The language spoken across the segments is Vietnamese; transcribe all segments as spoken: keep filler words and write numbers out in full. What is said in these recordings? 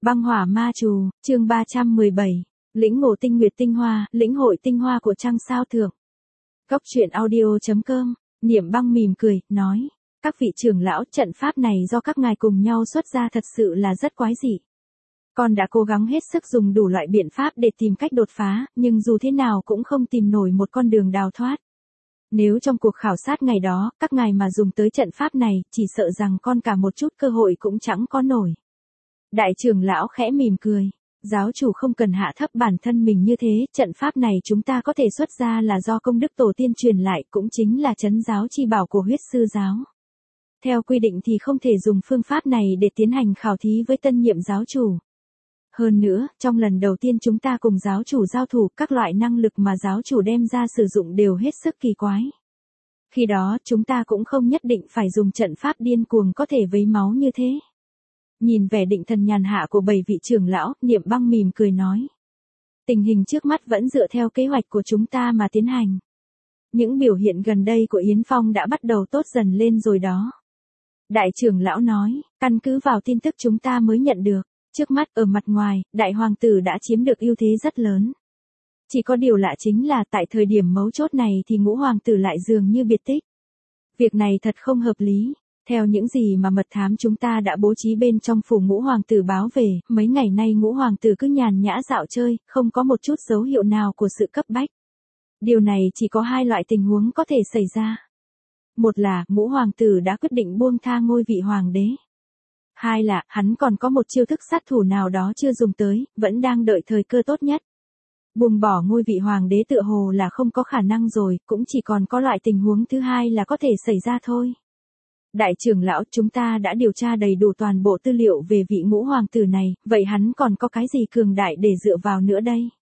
Băng hỏa ma trù, chương ba trăm mười bảy, lĩnh ngộ tinh nguyệt tinh hoa, lĩnh hội tinh hoa của trăng sao thượng. Cốc truyện audio chấm com, Niệm Băng mỉm cười, nói, các vị trưởng lão, trận pháp này do các ngài cùng nhau xuất ra thật sự là rất quái dị. Con đã cố gắng hết sức dùng đủ loại biện pháp để tìm cách đột phá, nhưng dù thế nào cũng không tìm nổi một con đường đào thoát. Nếu trong cuộc khảo sát ngày đó, các ngài mà dùng tới trận pháp này, chỉ sợ rằng con cả một chút cơ hội cũng chẳng có nổi. Đại trưởng lão khẽ mỉm cười, giáo chủ không cần hạ thấp bản thân mình như thế, trận pháp này chúng ta có thể xuất ra là do công đức tổ tiên truyền lại, cũng chính là trấn giáo chi bảo của huyết sư giáo. Theo quy định thì không thể dùng phương pháp này để tiến hành khảo thí với tân nhiệm giáo chủ. Hơn nữa, trong lần đầu tiên chúng ta cùng giáo chủ giao thủ, các loại năng lực mà giáo chủ đem ra sử dụng đều hết sức kỳ quái. Khi đó, chúng ta cũng không nhất định phải dùng trận pháp điên cuồng có thể vấy máu như thế. Nhìn vẻ định thần nhàn hạ của bảy vị trưởng lão, Niệm Băng mỉm cười nói. Tình hình trước mắt vẫn dựa theo kế hoạch của chúng ta mà tiến hành. Những biểu hiện gần đây của Yến Phong đã bắt đầu tốt dần lên rồi đó. Đại trưởng lão nói, căn cứ vào tin tức chúng ta mới nhận được. Trước mắt ở mặt ngoài, đại hoàng tử đã chiếm được ưu thế rất lớn. Chỉ có điều lạ chính là tại thời điểm mấu chốt này thì ngũ hoàng tử lại dường như biệt tích. Việc này thật không hợp lý. Theo những gì mà mật thám chúng ta đã bố trí bên trong phủ ngũ hoàng tử báo về, mấy ngày nay ngũ hoàng tử cứ nhàn nhã dạo chơi, không có một chút dấu hiệu nào của sự cấp bách. Điều này chỉ có hai loại tình huống có thể xảy ra. Một là, ngũ hoàng tử đã quyết định buông tha ngôi vị hoàng đế. Hai là, hắn còn có một chiêu thức sát thủ nào đó chưa dùng tới, vẫn đang đợi thời cơ tốt nhất. Buông bỏ ngôi vị hoàng đế tựa hồ là không có khả năng rồi, cũng chỉ còn có loại tình huống thứ hai là có thể xảy ra thôi. Đại trưởng lão, chúng ta đã điều tra đầy đủ toàn bộ tư liệu về vị ngũ hoàng tử này, vậy hắn còn có cái gì cường đại để dựa vào nữa đây?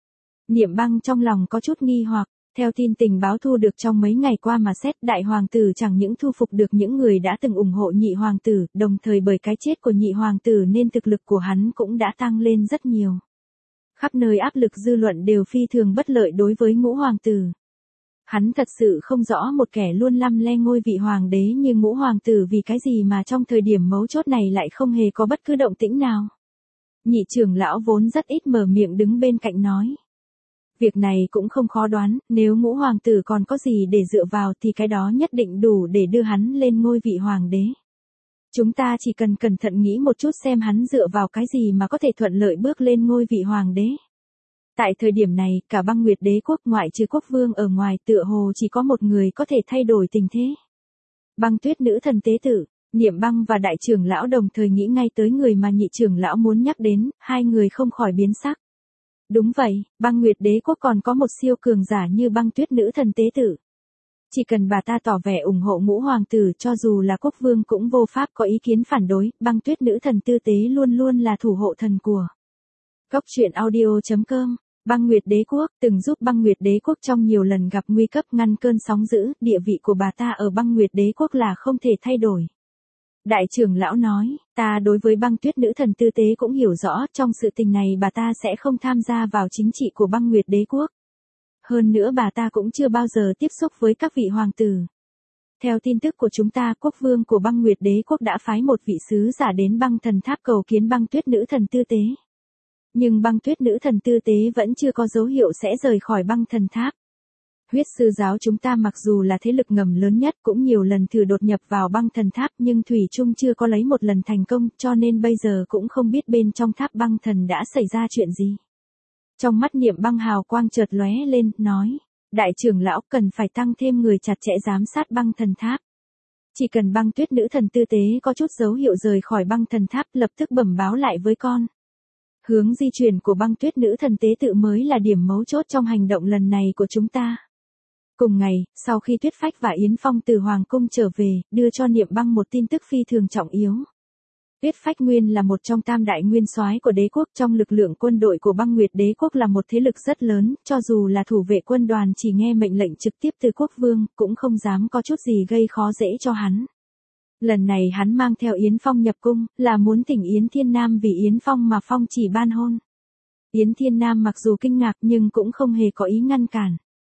Niệm Băng trong lòng có chút nghi hoặc, theo tin tình báo thu được trong mấy ngày qua mà xét, đại hoàng tử chẳng những thu phục được những người đã từng ủng hộ nhị hoàng tử, đồng thời bởi cái chết của nhị hoàng tử nên thực lực của hắn cũng đã tăng lên rất nhiều. Khắp nơi áp lực dư luận đều phi thường bất lợi đối với ngũ hoàng tử. Hắn thật sự không rõ một kẻ luôn lăm le ngôi vị hoàng đế như ngũ hoàng tử vì cái gì mà trong thời điểm mấu chốt này lại không hề có bất cứ động tĩnh nào. Nhị trưởng lão vốn rất ít mở miệng đứng bên cạnh nói. Việc này cũng không khó đoán, nếu ngũ hoàng tử còn có gì để dựa vào thì cái đó nhất định đủ để đưa hắn lên ngôi vị hoàng đế. Chúng ta chỉ cần cẩn thận nghĩ một chút xem hắn dựa vào cái gì mà có thể thuận lợi bước lên ngôi vị hoàng đế. Tại thời điểm này, cả Băng Nguyệt Đế quốc ngoại trừ quốc vương ở ngoài tựa hồ chỉ có một người có thể thay đổi tình thế. Băng Tuyết nữ thần tế tử, Niệm Băng và đại trưởng lão đồng thời nghĩ ngay tới người mà nhị trưởng lão muốn nhắc đến, hai người không khỏi biến sắc. Đúng vậy, Băng Nguyệt Đế quốc còn có một siêu cường giả như Băng Tuyết nữ thần tế tử. Chỉ cần bà ta tỏ vẻ ủng hộ ngũ hoàng tử cho dù là quốc vương cũng vô pháp có ý kiến phản đối, Băng Tuyết nữ thần tư tế luôn luôn là thủ hộ thần của. Cốc truyện audio chấm com, Băng Nguyệt Đế quốc từng giúp Băng Nguyệt Đế quốc trong nhiều lần gặp nguy cấp ngăn cơn sóng dữ, địa vị của bà ta ở Băng Nguyệt Đế quốc là không thể thay đổi. Đại trưởng lão nói, ta đối với Băng Tuyết nữ thần tư tế cũng hiểu rõ, trong sự tình này bà ta sẽ không tham gia vào chính trị của Băng Nguyệt Đế quốc. Hơn nữa bà ta cũng chưa bao giờ tiếp xúc với các vị hoàng tử. Theo tin tức của chúng ta, quốc vương của Băng Nguyệt Đế quốc đã phái một vị sứ giả đến Băng Thần Tháp cầu kiến Băng Tuyết nữ thần tư tế. Nhưng Băng Tuyết nữ thần tư tế vẫn chưa có dấu hiệu sẽ rời khỏi Băng Thần Tháp. Huyết sư giáo chúng ta mặc dù là thế lực ngầm lớn nhất cũng nhiều lần thử đột nhập vào Băng Thần Tháp nhưng thủy chung chưa có lấy một lần thành công, cho nên bây giờ cũng không biết bên trong tháp băng thần đã xảy ra chuyện gì. Trong mắt Niệm Băng hào quang chợt lóe lên, nói, đại trưởng lão cần phải tăng thêm người chặt chẽ giám sát Băng Thần Tháp. Chỉ cần Băng Tuyết nữ thần tư tế có chút dấu hiệu rời khỏi Băng Thần Tháp lập tức bẩm báo lại với con. Hướng di chuyển của Băng Tuyết nữ thần tế tự mới là điểm mấu chốt trong hành động lần này của chúng ta. Cùng ngày, sau khi Tuyết Phách và Yến Phong từ Hoàng cung trở về, đưa cho Niệm Băng một tin tức phi thường trọng yếu. Tuyết Phách nguyên là một trong tam đại nguyên soái của đế quốc, trong lực lượng quân đội của Băng Nguyệt Đế quốc là một thế lực rất lớn, cho dù là thủ vệ quân đoàn chỉ nghe mệnh lệnh trực tiếp từ quốc vương, cũng không dám có chút gì gây khó dễ cho hắn. Lần này hắn mang theo Yến Phong nhập cung, là muốn thỉnh Yến Thiên Nam vì Yến Phong mà phong chỉ ban hôn. Yến Thiên Nam mặc dù kinh ngạc nhưng cũng không hề có ý ngăn cản.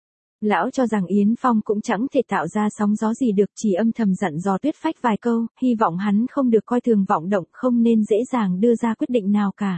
Lão cho rằng Yến Phong cũng chẳng thể tạo ra sóng gió gì được, chỉ âm thầm dặn dò Tuyết Phách vài câu, hy vọng hắn không được coi thường vọng động, không nên dễ dàng đưa ra quyết định nào cả.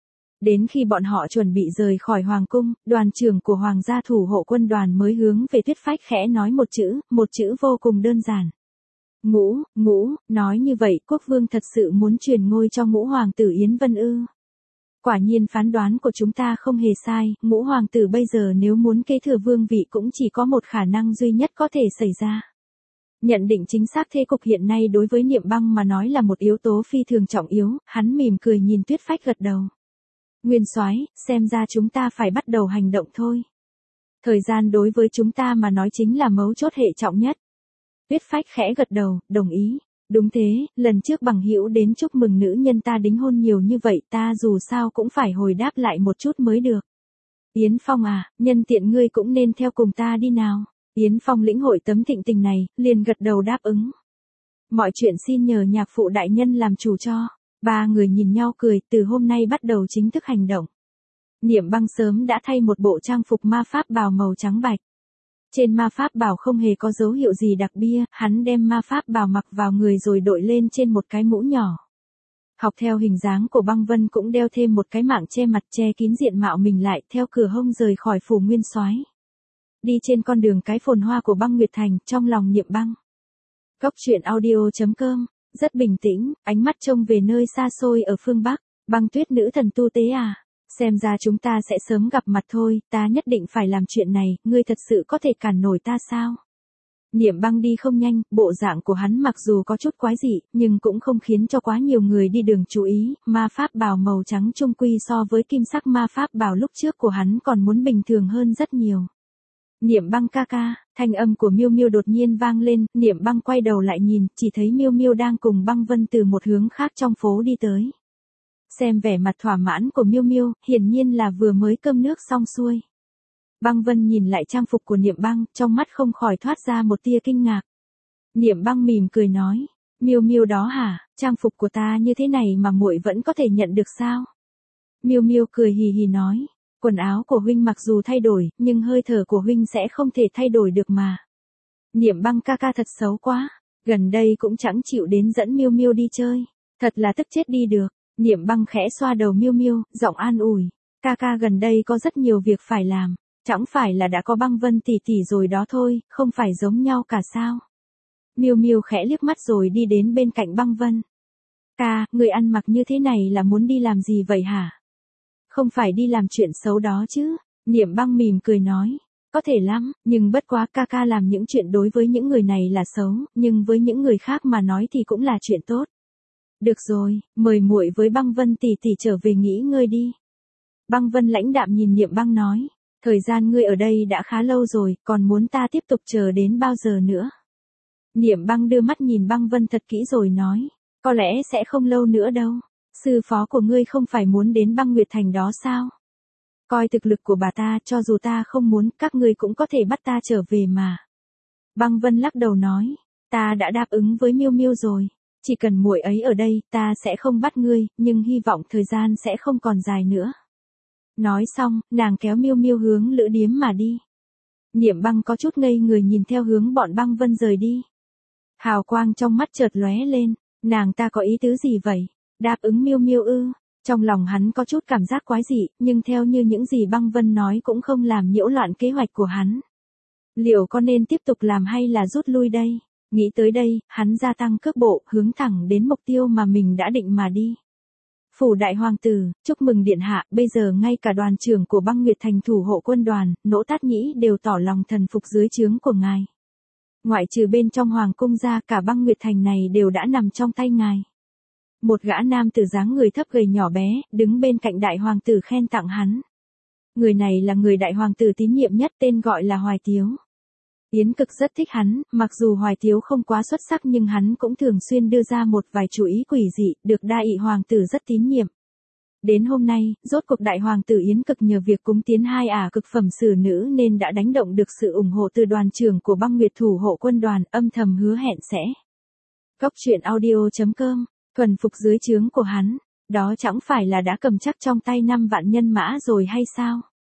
Đến khi bọn họ chuẩn bị rời khỏi Hoàng cung, đoàn trưởng của Hoàng gia thủ hộ quân đoàn mới hướng về Tuyết Phách khẽ nói một chữ, một chữ vô cùng đơn giản. Ngũ, ngũ, nói như vậy quốc vương thật sự muốn truyền ngôi cho ngũ hoàng tử Yến Vân ư. Quả nhiên phán đoán của chúng ta không hề sai, ngũ hoàng tử bây giờ nếu muốn kế thừa vương vị cũng chỉ có một khả năng duy nhất có thể xảy ra. Nhận định chính xác thế cục hiện nay đối với Niệm Băng mà nói là một yếu tố phi thường trọng yếu, hắn mỉm cười nhìn Tuyết Phách gật đầu. Nguyên soái, xem ra chúng ta phải bắt đầu hành động thôi. Thời gian đối với chúng ta mà nói chính là mấu chốt hệ trọng nhất. Tuyết Phách khẽ gật đầu, đồng ý. Đúng thế, lần trước bằng hữu đến chúc mừng nữ nhân ta đính hôn nhiều như vậy, ta dù sao cũng phải hồi đáp lại một chút mới được. Yến Phong à, nhân tiện ngươi cũng nên theo cùng ta đi nào. Yến Phong lĩnh hội tấm thịnh tình này, liền gật đầu đáp ứng. Mọi chuyện xin nhờ nhạc phụ đại nhân làm chủ cho. Ba người nhìn nhau cười, từ hôm nay bắt đầu chính thức hành động. Niệm Băng sớm đã thay một bộ trang phục ma pháp bào màu trắng bạch. Trên ma pháp bào không hề có dấu hiệu gì đặc biệt, hắn đem ma pháp bào mặc vào người rồi đội lên trên một cái mũ nhỏ. Học theo hình dáng của Băng Vân cũng đeo thêm một cái mạng che mặt che kín diện mạo mình lại, theo cửa hông rời khỏi phủ Nguyên Soái. Đi trên con đường cái phồn hoa của Băng Nguyệt Thành, trong lòng Niệm Băng. Cốc truyện audio chấm com, rất bình tĩnh, ánh mắt trông về nơi xa xôi ở phương Bắc. Băng Tuyết nữ thần tu tế à? Xem ra chúng ta sẽ sớm gặp mặt thôi, ta nhất định phải làm chuyện này, ngươi thật sự có thể cản nổi ta sao? Niệm Băng đi không nhanh, bộ dạng của hắn mặc dù có chút quái dị, nhưng cũng không khiến cho quá nhiều người đi đường chú ý, ma pháp bào màu trắng trung quy so với kim sắc ma pháp bào lúc trước của hắn còn muốn bình thường hơn rất nhiều. Niệm Băng ca ca, thanh âm của Miêu Miêu đột nhiên vang lên, Niệm Băng quay đầu lại nhìn, chỉ thấy Miêu Miêu đang cùng Băng Vân từ một hướng khác trong phố đi tới. Xem vẻ mặt thỏa mãn của Miêu Miêu, hiển nhiên là vừa mới cơm nước xong xuôi. Băng Vân nhìn lại trang phục của Niệm Băng, trong mắt không khỏi thoát ra một tia kinh ngạc. Niệm Băng mỉm cười nói, Miêu Miêu đó hả, trang phục của ta như thế này mà muội vẫn có thể nhận được sao? Miêu Miêu cười hì hì nói, quần áo của huynh mặc dù thay đổi, nhưng hơi thở của huynh sẽ không thể thay đổi được mà. Niệm Băng ca ca thật xấu quá, gần đây cũng chẳng chịu đến dẫn Miêu Miêu đi chơi, thật là tức chết đi được. Niệm Băng khẽ xoa đầu Miêu Miêu, giọng an ủi, ca ca gần đây có rất nhiều việc phải làm, chẳng phải là đã có Băng Vân tỷ tỷ rồi đó thôi, không phải giống nhau cả sao? Miêu Miêu khẽ liếc mắt rồi đi đến bên cạnh Băng Vân. Ca, người ăn mặc như thế này là muốn đi làm gì vậy hả? Không phải đi làm chuyện xấu đó chứ? Niệm Băng mỉm cười nói, có thể lắm, nhưng bất quá ca ca làm những chuyện đối với những người này là xấu, nhưng với những người khác mà nói thì cũng là chuyện tốt. Được rồi, mời muội với Băng Vân tỷ tỷ trở về nghỉ ngơi đi. Băng Vân lãnh đạm nhìn Niệm Băng nói, thời gian ngươi ở đây đã khá lâu rồi, còn muốn ta tiếp tục chờ đến bao giờ nữa? Niệm Băng đưa mắt nhìn Băng Vân thật kỹ rồi nói, có lẽ sẽ không lâu nữa đâu. Sư phó của ngươi không phải muốn đến Băng Nguyệt Thành đó sao? Coi thực lực của bà ta, cho dù ta không muốn, các ngươi cũng có thể bắt ta trở về mà. Băng Vân lắc đầu nói, ta đã đáp ứng với Miêu Miêu rồi. Chỉ cần muội ấy ở đây, ta sẽ không bắt ngươi, nhưng hy vọng thời gian sẽ không còn dài nữa. Nói xong, nàng kéo Miêu Miêu hướng lữ điếm mà đi. Niệm Băng có chút ngây người nhìn theo hướng bọn Băng Vân rời đi. Hào quang trong mắt chợt lóe lên, nàng ta có ý tứ gì vậy? Đáp ứng Miêu Miêu ư? Trong lòng hắn có chút cảm giác quái dị, nhưng theo như những gì Băng Vân nói cũng không làm nhiễu loạn kế hoạch của hắn. Liệu có nên tiếp tục làm hay là rút lui đây? Nghĩ tới đây, hắn gia tăng cước bộ, hướng thẳng đến mục tiêu mà mình đã định mà đi. Phủ đại hoàng tử, chúc mừng điện hạ, bây giờ ngay cả đoàn trưởng của Băng Nguyệt Thành thủ hộ quân đoàn, Nỗ Tát Nhĩ đều tỏ lòng thần phục dưới trướng của ngài. Ngoại trừ bên trong hoàng cung ra, cả Băng Nguyệt Thành này đều đã nằm trong tay ngài. Một gã nam tử dáng người thấp gầy nhỏ bé, đứng bên cạnh đại hoàng tử khen tặng hắn. Người này là người đại hoàng tử tín nhiệm nhất, tên gọi là Hoài Tiếu. Yến Cực rất thích hắn, mặc dù Hoài Tiếu không quá xuất sắc nhưng hắn cũng thường xuyên đưa ra một vài chủ ý quỷ dị, được Đa Ị hoàng tử rất tín nhiệm. Đến hôm nay, rốt cuộc đại hoàng tử Yến Cực nhờ việc cúng tiến hai ả cực phẩm sử nữ nên đã đánh động được sự ủng hộ từ đoàn trưởng của Băng Nguyệt thủ hộ quân đoàn, âm thầm hứa hẹn sẽ. Cốc truyện audio chấm com, thuần phục dưới trướng của hắn, đó chẳng phải là đã cầm chắc trong tay năm vạn nhân mã rồi hay sao?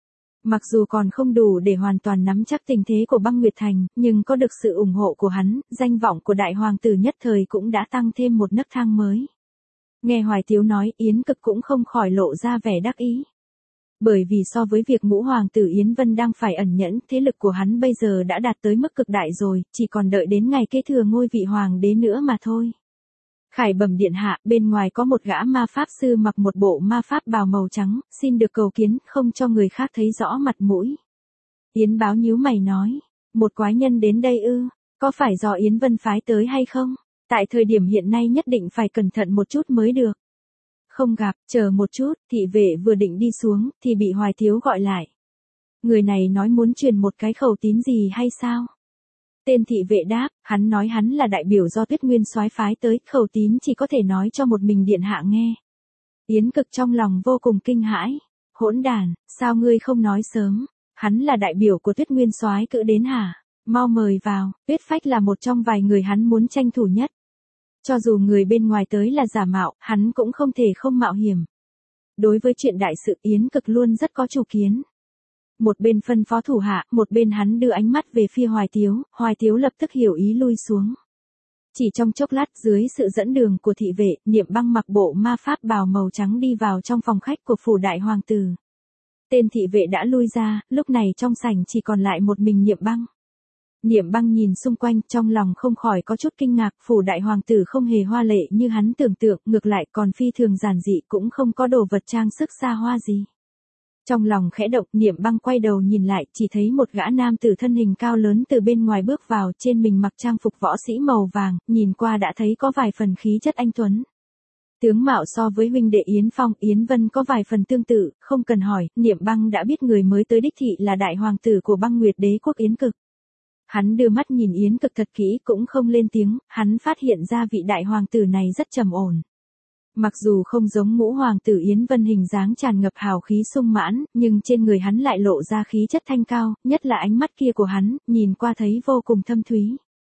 Mặc dù còn không đủ để hoàn toàn nắm chắc tình thế của băng Nguyệt Thành, nhưng có được sự ủng hộ của hắn, danh vọng của đại hoàng tử nhất thời cũng đã tăng thêm một nấc thang mới. Nghe Hoài Tiếu nói, Yến Cực cũng không khỏi lộ ra vẻ đắc ý. Bởi vì so với việc ngũ hoàng tử Yến Vân đang phải ẩn nhẫn, thế lực của hắn bây giờ đã đạt tới mức cực đại rồi, chỉ còn đợi đến ngày kế thừa ngôi vị hoàng đế nữa mà thôi. Khải bẩm điện hạ, bên ngoài có một gã ma pháp sư mặc một bộ ma pháp bào màu trắng, xin được cầu kiến, không cho người khác thấy rõ mặt mũi. Yến Báo nhíu mày nói, một quái nhân đến đây ư, có phải do Yến Vân phái tới hay không? Tại thời điểm hiện nay nhất định phải cẩn thận một chút mới được. Không gặp, chờ một chút, thị vệ vừa định đi xuống, thì bị Hoài Thiếu gọi lại. Người này nói muốn truyền một cái khẩu tín gì hay sao? Tên thị vệ đáp, hắn nói hắn là đại biểu do Tuyết Nguyên soái phái tới, khẩu tín chỉ có thể nói cho một mình điện hạ nghe. Yến Cực trong lòng vô cùng kinh hãi. Hỗn đàn, sao ngươi không nói sớm? Hắn là đại biểu của Tuyết Nguyên soái cỡ đến hả? Mau mời vào, Tuyết Phách là một trong vài người hắn muốn tranh thủ nhất. Cho dù người bên ngoài tới là giả mạo, hắn cũng không thể không mạo hiểm. Đối với chuyện đại sự Yến Cực luôn rất có chủ kiến. Một bên phân phó thủ hạ, một bên hắn đưa ánh mắt về phía Hoài Tiếu, Hoài Tiếu lập tức hiểu ý lui xuống. Chỉ trong chốc lát dưới sự dẫn đường của thị vệ, Niệm Băng mặc bộ ma pháp bào màu trắng đi vào trong phòng khách của phủ đại hoàng tử. Tên thị vệ đã lui ra, lúc này trong sảnh chỉ còn lại một mình Niệm Băng. Niệm Băng nhìn xung quanh, trong lòng không khỏi có chút kinh ngạc, phủ đại hoàng tử không hề hoa lệ như hắn tưởng tượng, ngược lại còn phi thường giản dị, cũng không có đồ vật trang sức xa hoa gì. Trong lòng khẽ động, Niệm Băng quay đầu nhìn lại, chỉ thấy một gã nam tử thân hình cao lớn từ bên ngoài bước vào, trên mình mặc trang phục võ sĩ màu vàng, nhìn qua đã thấy có vài phần khí chất anh tuấn. Tướng mạo so với huynh đệ Yến Phong, Yến Vân có vài phần tương tự, không cần hỏi, Niệm Băng đã biết người mới tới đích thị là đại hoàng tử của băng Nguyệt đế quốc Yến Cực. Hắn đưa mắt nhìn Yến Cực thật kỹ cũng không lên tiếng, hắn phát hiện ra vị đại hoàng tử này rất trầm ổn. Mặc dù không giống ngũ hoàng tử Yến Vân hình dáng tràn ngập hào khí sung mãn, nhưng trên người hắn lại lộ ra khí chất thanh cao, nhất là ánh mắt kia của hắn, nhìn qua thấy vô cùng thâm thúy.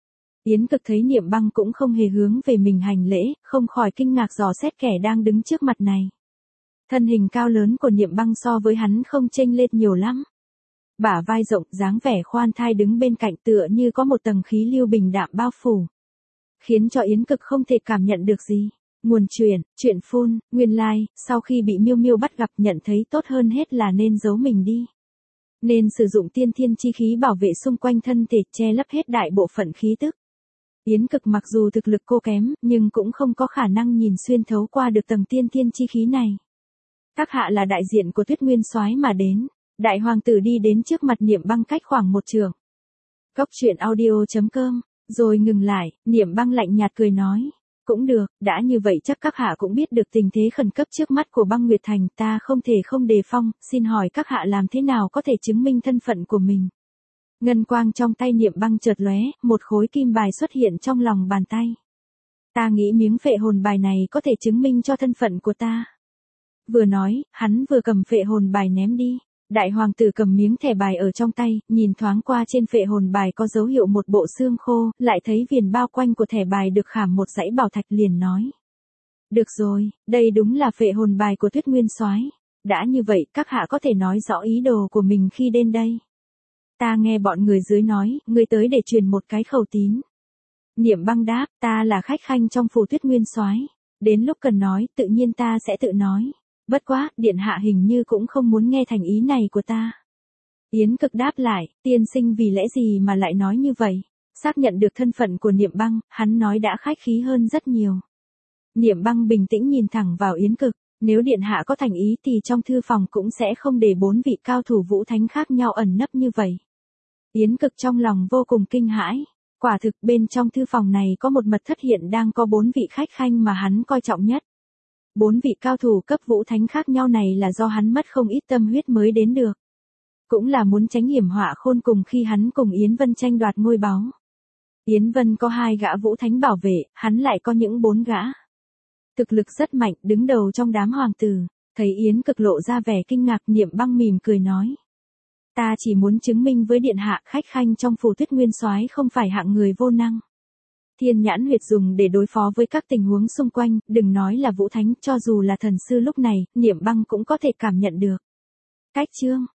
Yến Cực thấy Niệm Băng cũng không hề hướng về mình hành lễ, không khỏi kinh ngạc dò xét kẻ đang đứng trước mặt này. Thân hình cao lớn của Niệm Băng so với hắn không chênh lệch nhiều lắm. Bả vai rộng, dáng vẻ khoan thai đứng bên cạnh tựa như có một tầng khí lưu bình đạm bao phủ. Khiến cho Yến Cực không thể cảm nhận được gì. Nguồn truyền, chuyện phun, nguyên lai, like, sau khi bị Miêu Miêu bắt gặp nhận thấy tốt hơn hết là nên giấu mình đi. Nên sử dụng tiên thiên chi khí bảo vệ xung quanh thân thể che lấp hết đại bộ phận khí tức. Yến Cực mặc dù thực lực cô kém, nhưng cũng không có khả năng nhìn xuyên thấu qua được tầng tiên thiên chi khí này. Các hạ là đại diện của Tuyết Nguyên soái mà đến. Đại hoàng tử đi đến trước mặt Niệm Băng cách khoảng một trượng. Cốc truyện audio chấm com, rồi ngừng lại, Niệm Băng lạnh nhạt cười nói. Cũng được, đã như vậy chắc các hạ cũng biết được tình thế khẩn cấp trước mắt của băng Nguyệt Thành, ta không thể không đề phong, xin hỏi các hạ làm thế nào có thể chứng minh thân phận của mình. Ngân quang trong tay Niệm Băng chợt lóe, một khối kim bài xuất hiện trong lòng bàn tay. Ta nghĩ miếng phệ hồn bài này có thể chứng minh cho thân phận của ta. Vừa nói, hắn vừa cầm phệ hồn bài ném đi. Đại hoàng tử cầm miếng thẻ bài ở trong tay, nhìn thoáng qua trên phệ hồn bài có dấu hiệu một bộ xương khô, lại thấy viền bao quanh của thẻ bài được khảm một dãy bảo thạch liền nói. Được rồi, đây đúng là phệ hồn bài của Tuyết Nguyên soái. Đã như vậy, các hạ có thể nói rõ ý đồ của mình khi đến đây. Ta nghe bọn người dưới nói, ngươi tới để truyền một cái khẩu tín. Niệm Băng đáp, ta là khách khanh trong phủ Tuyết Nguyên soái. Đến lúc cần nói, tự nhiên ta sẽ tự nói. Bất quá, điện hạ hình như cũng không muốn nghe thành ý này của ta. Yến Cực đáp lại, tiên sinh vì lẽ gì mà lại nói như vậy? Xác nhận được thân phận của Niệm Băng, hắn nói đã khách khí hơn rất nhiều. Niệm Băng bình tĩnh nhìn thẳng vào Yến Cực, nếu điện hạ có thành ý thì trong thư phòng cũng sẽ không để bốn vị cao thủ vũ thánh khác nhau ẩn nấp như vậy. Yến Cực trong lòng vô cùng kinh hãi. Quả thực bên trong thư phòng này có một mật thất hiện đang có bốn vị khách khanh mà hắn coi trọng nhất. Bốn vị cao thủ cấp vũ thánh khác nhau này là do hắn mất không ít tâm huyết mới đến được. Cũng là muốn tránh hiểm họa khôn cùng khi hắn cùng Yến Vân tranh đoạt ngôi báu. Yến Vân có hai gã vũ thánh bảo vệ, hắn lại có những bốn gã. Thực lực rất mạnh, đứng đầu trong đám hoàng tử. Thấy Yến Cực lộ ra vẻ kinh ngạc, Niệm Băng mỉm cười nói. Ta chỉ muốn chứng minh với điện hạ, khách khanh trong phủ Tuyết Nguyên soái không phải hạng người vô năng. Thiên nhãn huyệt dùng để đối phó với các tình huống xung quanh, đừng nói là vũ thánh, cho dù là thần sư lúc này, Niệm Băng cũng có thể cảm nhận được. Cách chương